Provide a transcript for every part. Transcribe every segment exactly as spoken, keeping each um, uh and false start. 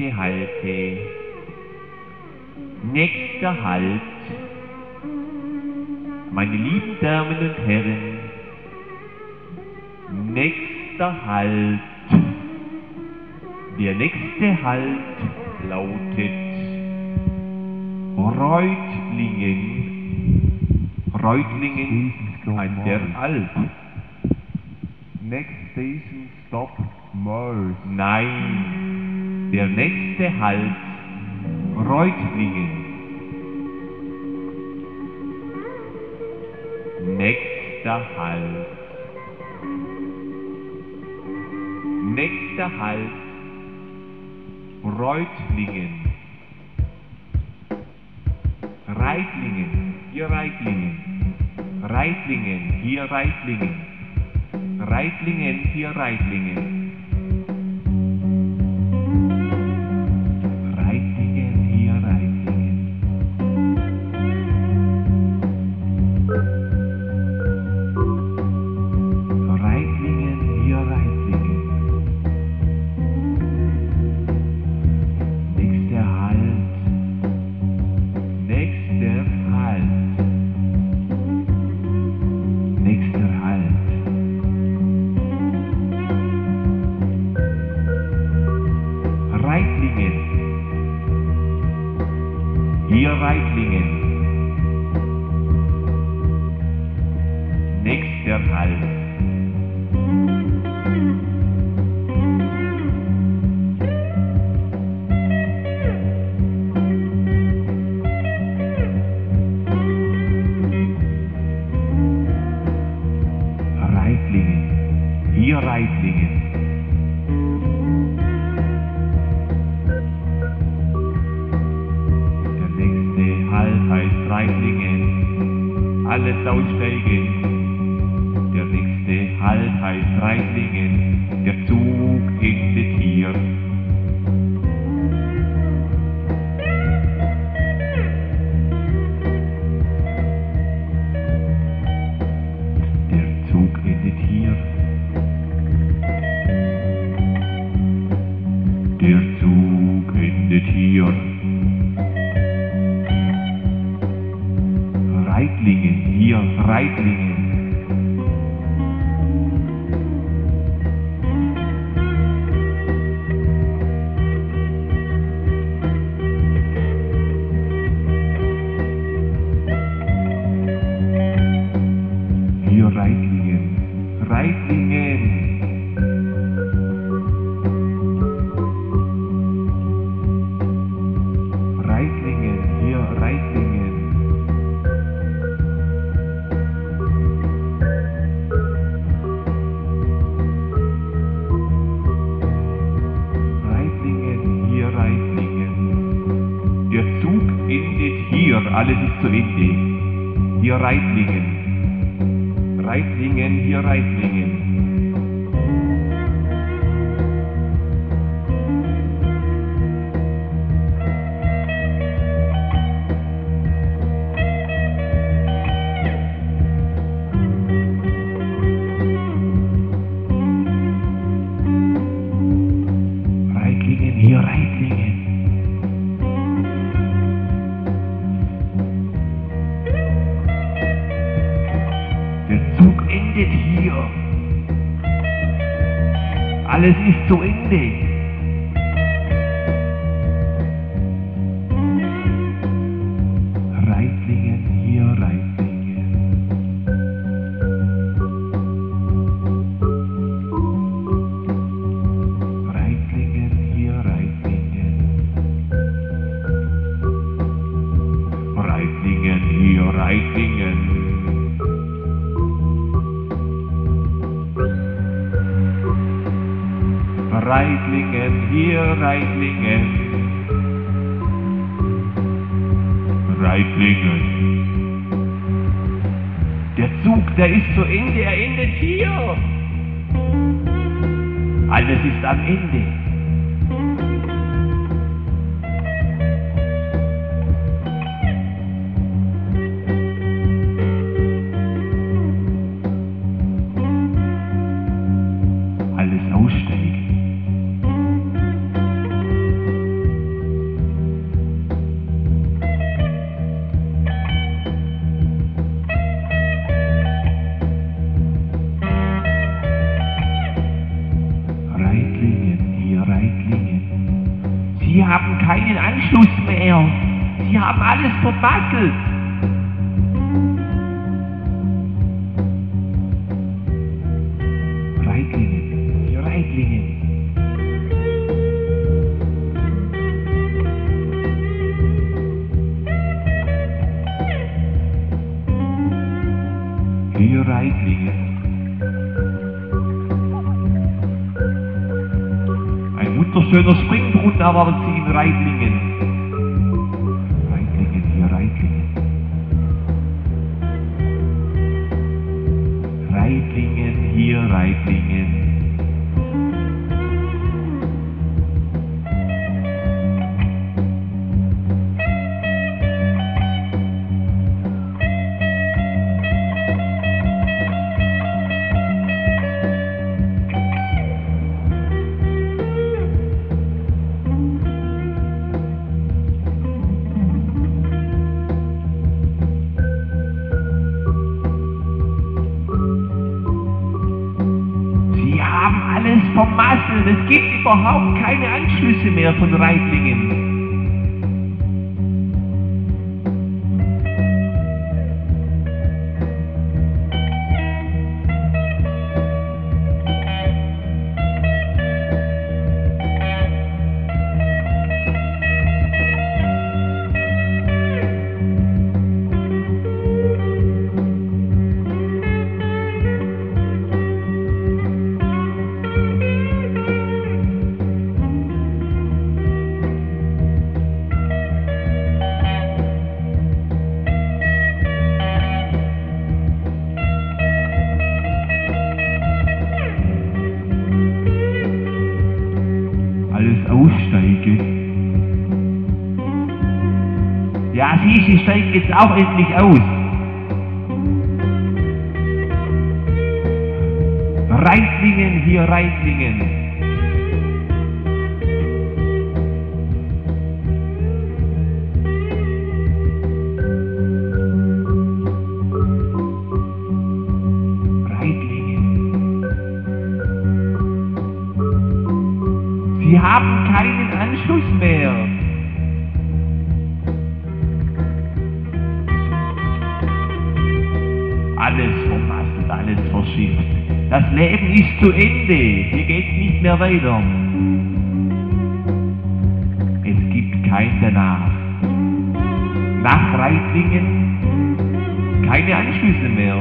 Bitte halte. Nächster Halt. Meine lieben Damen und Herren, nächster Halt. Der nächste Halt lautet Reutlingen. Reutlingen an der Alp. Next station stop Mars. Nein, der nächste Halt Reutlingen. Nächster Halt. Nächster Halt Reutlingen. Reitlingen, hier Reitlingen. Reitlingen, hier Reitlingen. Reitlingen, hier Reitlingen. Reitlingen, hier Reitlingen. Reitlingen, hier Reitlingen. Nächster Halt. Nächster Halt. Nächster Halt. Reitlingen. Hier Reitlingen. Nächster Halt. Reitlingen. Hier Reitlingen. Der nächste Halt heißt Reitlingen. Alles aussteigen. Der nächste Halt heißt Reitlingen. Der Zug endet hier. Der Zug endet hier. Der Zug endet hier. Reitlingen, hier Reitlingen. Hier Reitlingen, Reitlingen. Reitlingen, hier Reitlingen. Reitlingen, hier Reitlingen. Der Zug endet hier, alles ist zu Ende. Hier Reitlingen. Reitlingen, hier Reitlingen. Reitlingen, hier Reitlingen. Der Zug endet hier. Alles ist zu Ende. Reitlingen, hier Reitlingen. Reitlingen, hier Reitlingen. Reitlingen, hier Reitlingen. Reitlingen, hier Reitlingen. Reitlingen. Der Zug, der ist zu Ende, er endet hier. Alles ist am Ende. Alles aussteigen. keinen Anschluss mehr. Sie haben alles vermasselt. Reitlingen, hier Reitlingen. Hier Reitlingen. Ein wunderschöner Springbrunnen erwartet Sie in Reitlingen. Reitlingen, hier Reitlingen. Reitlingen, hier Reitlingen. Alles vermasselt, es gibt überhaupt keine Anschlüsse mehr von Reitlingen. Alles aussteigen. Ja, Sie, Sie steigen jetzt auch endlich aus. Reitlingen, hier Reitlingen. Sie haben keinen Anschluss mehr. Alles vermasselt, alles verschifft. Das Leben ist zu Ende. Hier geht's nicht mehr weiter. Es gibt kein Danach. Nach Reitlingen keine Anschlüsse mehr.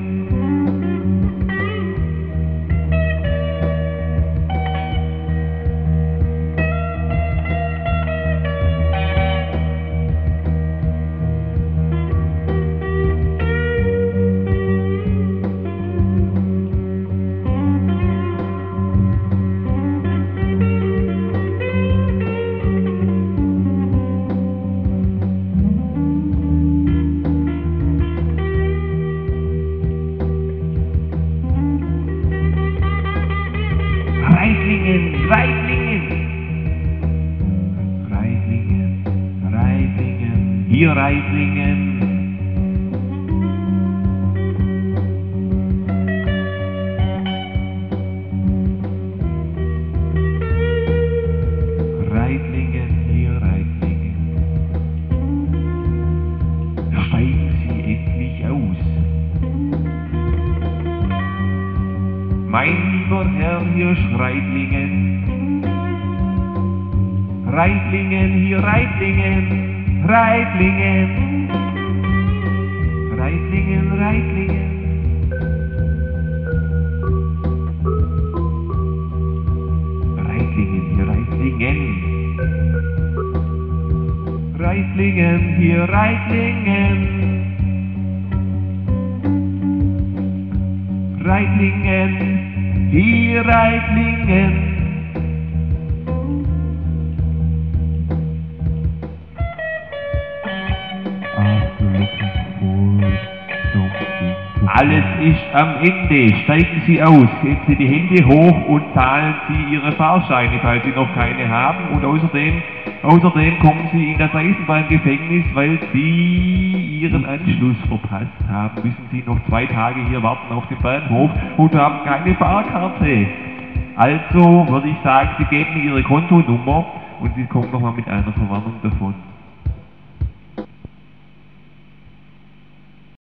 Reitlingen, Reitlingen, Reitlingen, Reitlingen, hier Reitlingen. Reitlingen, hier Reitlingen. Steigen Sie endlich aus. Mein lieber Herr, hier Reitlingen. Reitlingen, hier Reitlingen. Reitlingen. Reitlingen, Reitlingen. Reitlingen, hier Reitlingen. Reitlingen, hier Reitlingen. Reitlingen, hier Reitlingen. Alles ist am Ende. Steigen Sie aus, heben Sie die Hände hoch und zahlen Sie Ihre Fahrscheine, falls Sie noch keine haben. Und außerdem, außerdem kommen Sie in das Eisenbahngefängnis, weil Sie Ihren Anschluss verpasst haben. Müssen Sie noch zwei Tage hier warten auf dem Bahnhof und haben keine Fahrkarte. Also würde ich sagen, Sie geben mir Ihre Kontonummer und Sie kommen nochmal mit einer Verwarnung davon.